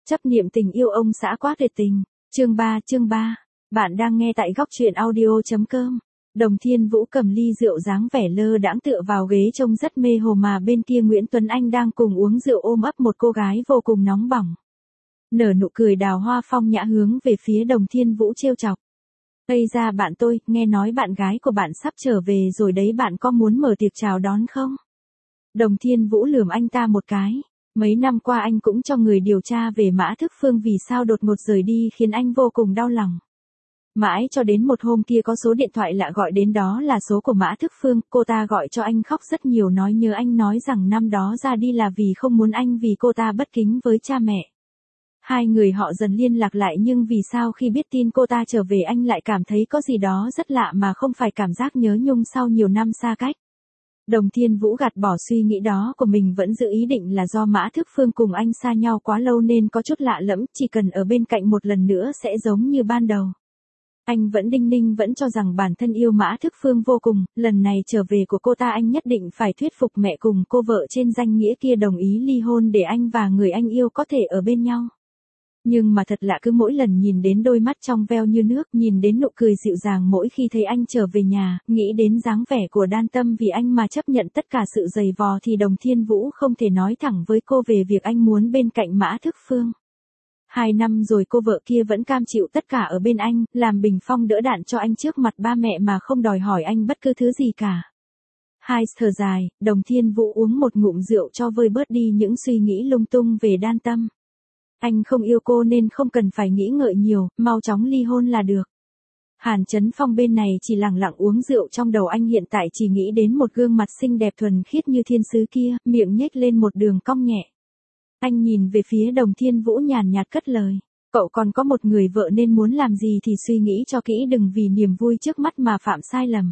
Chấp niệm tình yêu ông xã quá tuyệt tình. Chương 3. Bạn đang nghe tại góc truyện audio.com. Đồng Thiên Vũ cầm ly rượu dáng vẻ lơ đãng tựa vào ghế trông rất mê hồ, mà bên kia Nguyễn Tuấn Anh đang cùng uống rượu ôm ấp một cô gái vô cùng nóng bỏng. Nở nụ cười đào hoa phong nhã hướng về phía Đồng Thiên Vũ trêu chọc. Ây ra bạn tôi, nghe nói bạn gái của bạn sắp trở về rồi đấy, bạn có muốn mở tiệc chào đón không? Đồng Thiên Vũ lườm anh ta một cái. Mấy năm qua anh cũng cho người điều tra về Mã Thức Phương vì sao đột ngột rời đi khiến anh vô cùng đau lòng. Mãi cho đến một hôm kia có số điện thoại lạ gọi đến, đó là số của Mã Thức Phương, cô ta gọi cho anh khóc rất nhiều, nói nhớ anh, nói rằng năm đó ra đi là vì không muốn anh vì cô ta bất kính với cha mẹ. Hai người họ dần liên lạc lại, nhưng vì sao khi biết tin cô ta trở về anh lại cảm thấy có gì đó rất lạ mà không phải cảm giác nhớ nhung sau nhiều năm xa cách. Đồng Thiên Vũ gạt bỏ suy nghĩ đó của mình, vẫn giữ ý định là do Mã Thức Phương cùng anh xa nhau quá lâu nên có chút lạ lẫm, chỉ cần ở bên cạnh một lần nữa sẽ giống như ban đầu. Anh vẫn đinh ninh vẫn cho rằng bản thân yêu Mã Thức Phương vô cùng, lần này trở về của cô ta anh nhất định phải thuyết phục mẹ cùng cô vợ trên danh nghĩa kia đồng ý ly hôn để anh và người anh yêu có thể ở bên nhau. Nhưng mà thật lạ, cứ mỗi lần nhìn đến đôi mắt trong veo như nước, nhìn đến nụ cười dịu dàng mỗi khi thấy anh trở về nhà, nghĩ đến dáng vẻ của Đan Tâm vì anh mà chấp nhận tất cả sự dày vò, thì Đồng Thiên Vũ không thể nói thẳng với cô về việc anh muốn bên cạnh Mã Thức Phương. 2 năm rồi cô vợ kia vẫn cam chịu tất cả ở bên anh, làm bình phong đỡ đạn cho anh trước mặt ba mẹ mà không đòi hỏi anh bất cứ thứ gì cả. Hai thở dài, Đồng Thiên Vũ uống một ngụm rượu cho vơi bớt đi những suy nghĩ lung tung về Đan Tâm. Anh không yêu cô nên không cần phải nghĩ ngợi nhiều, mau chóng ly hôn là được. Hàn Chấn Phong bên này chỉ lặng lặng uống rượu, trong đầu anh hiện tại chỉ nghĩ đến một gương mặt xinh đẹp thuần khiết như thiên sứ kia, miệng nhếch lên một đường cong nhẹ. Anh nhìn về phía Đồng Thiên Vũ nhàn nhạt cất lời. Cậu còn có một người vợ nên muốn làm gì thì suy nghĩ cho kỹ, đừng vì niềm vui trước mắt mà phạm sai lầm.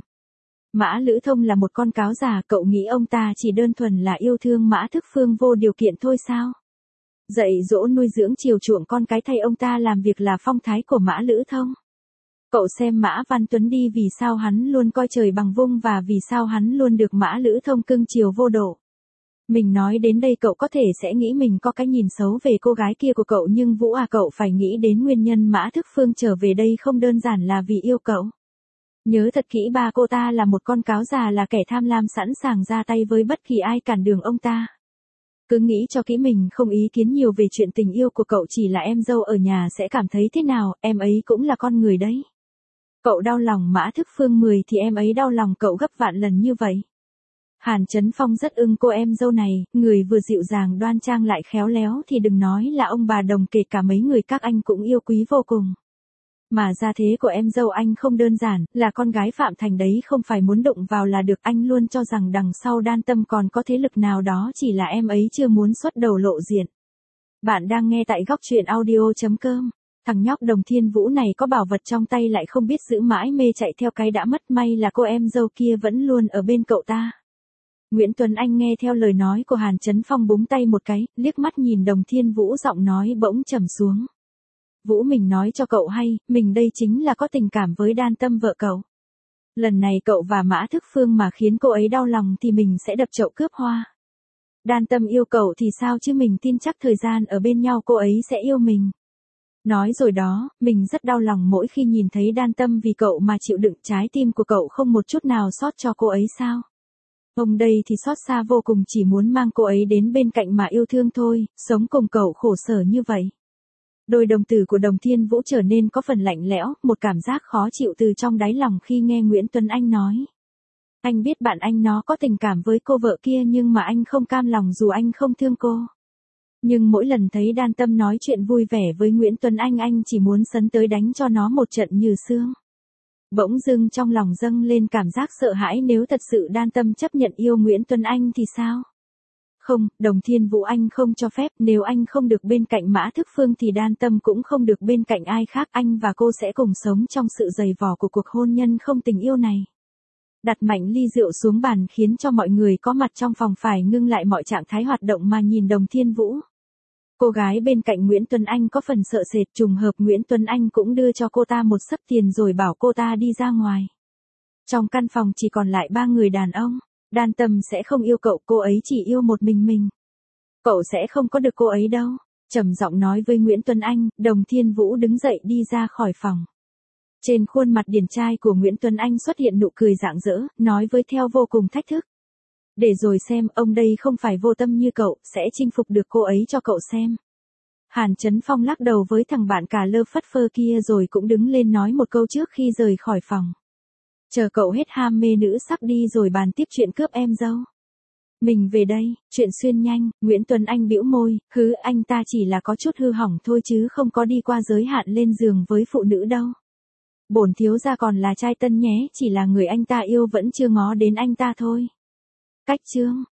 Mã Lữ Thông là một con cáo già, cậu nghĩ ông ta chỉ đơn thuần là yêu thương Mã Thức Phương vô điều kiện thôi sao? Dạy dỗ nuôi dưỡng chiều chuộng con cái thay ông ta làm việc là phong thái của Mã Lữ Thông. Cậu xem Mã Văn Tuấn đi, vì sao hắn luôn coi trời bằng vung và vì sao hắn luôn được Mã Lữ Thông cưng chiều vô độ. Mình nói đến đây cậu có thể sẽ nghĩ mình có cái nhìn xấu về cô gái kia của cậu, nhưng Vũ à, cậu phải nghĩ đến nguyên nhân Mã Thức Phương trở về đây không đơn giản là vì yêu cậu. Nhớ thật kỹ, ba cô ta là một con cáo già, là kẻ tham lam sẵn sàng ra tay với bất kỳ ai cản đường ông ta. Cứ nghĩ cho kỹ, mình không ý kiến nhiều về chuyện tình yêu của cậu, chỉ là em dâu ở nhà sẽ cảm thấy thế nào, em ấy cũng là con người đấy. Cậu đau lòng Mã Thức Phương 10 thì em ấy đau lòng cậu gấp vạn lần như vậy. Hàn Chấn Phong rất ưng cô em dâu này, người vừa dịu dàng đoan trang lại khéo léo, thì đừng nói là ông bà Đồng, kể cả mấy người các anh cũng yêu quý vô cùng. Mà gia thế của em dâu anh không đơn giản, là con gái Phạm Thành đấy, không phải muốn đụng vào là được. Anh luôn cho rằng đằng sau Đan Tâm còn có thế lực nào đó, chỉ là em ấy chưa muốn xuất đầu lộ diện. Bạn đang nghe tại góc truyện audio.com. Thằng nhóc Đồng Thiên Vũ này có bảo vật trong tay lại không biết giữ, mãi mê chạy theo cái đã mất, may là cô em dâu kia vẫn luôn ở bên cậu ta. Nguyễn Tuấn Anh nghe theo lời nói của Hàn Chấn Phong búng tay một cái, liếc mắt nhìn Đồng Thiên Vũ, giọng nói bỗng trầm xuống. Vũ, mình nói cho cậu hay, mình đây chính là có tình cảm với Đan Tâm vợ cậu. Lần này cậu và Mã Thức Phương mà khiến cô ấy đau lòng thì mình sẽ đập chậu cướp hoa. Đan Tâm yêu cậu thì sao chứ, mình tin chắc thời gian ở bên nhau cô ấy sẽ yêu mình. Nói rồi đó, mình rất đau lòng mỗi khi nhìn thấy Đan Tâm vì cậu mà chịu đựng, trái tim của cậu không một chút nào xót cho cô ấy sao? Ông đây thì xót xa vô cùng, chỉ muốn mang cô ấy đến bên cạnh mà yêu thương thôi, sống cùng cậu khổ sở như vậy. Đôi đồng tử của Đồng Thiên Vũ trở nên có phần lạnh lẽo, một cảm giác khó chịu từ trong đáy lòng khi nghe Nguyễn Tuấn Anh nói. Anh biết bạn anh nó có tình cảm với cô vợ kia, nhưng mà anh không cam lòng dù anh không thương cô. Nhưng mỗi lần thấy Đan Tâm nói chuyện vui vẻ với Nguyễn Tuấn Anh chỉ muốn sấn tới đánh cho nó một trận như xương. Bỗng dưng trong lòng dâng lên cảm giác sợ hãi, nếu thật sự Đan Tâm chấp nhận yêu Nguyễn Tuấn Anh thì sao? Không, Đồng Thiên Vũ anh không cho phép, nếu anh không được bên cạnh Mã Thức Phương thì Đan Tâm cũng không được bên cạnh ai khác, anh và cô sẽ cùng sống trong sự dày vò của cuộc hôn nhân không tình yêu này. Đặt mạnh ly rượu xuống bàn khiến cho mọi người có mặt trong phòng phải ngưng lại mọi trạng thái hoạt động mà nhìn Đồng Thiên Vũ. Cô gái bên cạnh Nguyễn Tuấn Anh có phần sợ sệt, trùng hợp Nguyễn Tuấn Anh cũng đưa cho cô ta một xấp tiền rồi bảo cô ta đi ra ngoài. Trong căn phòng chỉ còn lại 3 người đàn ông. Đan Tâm sẽ không yêu cậu, cô ấy chỉ yêu một mình. Cậu sẽ không có được cô ấy đâu. trầm giọng nói với Nguyễn Tuấn Anh. Đồng Thiên Vũ đứng dậy đi ra khỏi phòng. Trên khuôn mặt điển trai của Nguyễn Tuấn Anh xuất hiện nụ cười rạng rỡ, nói với theo vô cùng thách thức. Để rồi xem, ông đây không phải vô tâm như cậu, sẽ chinh phục được cô ấy cho cậu xem. Hàn Chấn Phong lắc đầu với thằng bạn cà lơ phất phơ kia rồi cũng đứng lên nói một câu trước khi rời khỏi phòng. Chờ cậu hết ham mê nữ sắc đi rồi bàn tiếp chuyện cướp em dâu. Mình về đây, chuyện xuyên nhanh. Nguyễn Tuấn Anh bĩu môi, anh ta chỉ là có chút hư hỏng thôi chứ không có đi qua giới hạn lên giường với phụ nữ đâu. Bổn thiếu gia còn là trai tân nhé, chỉ là người anh ta yêu vẫn chưa ngó đến anh ta thôi. Cách chương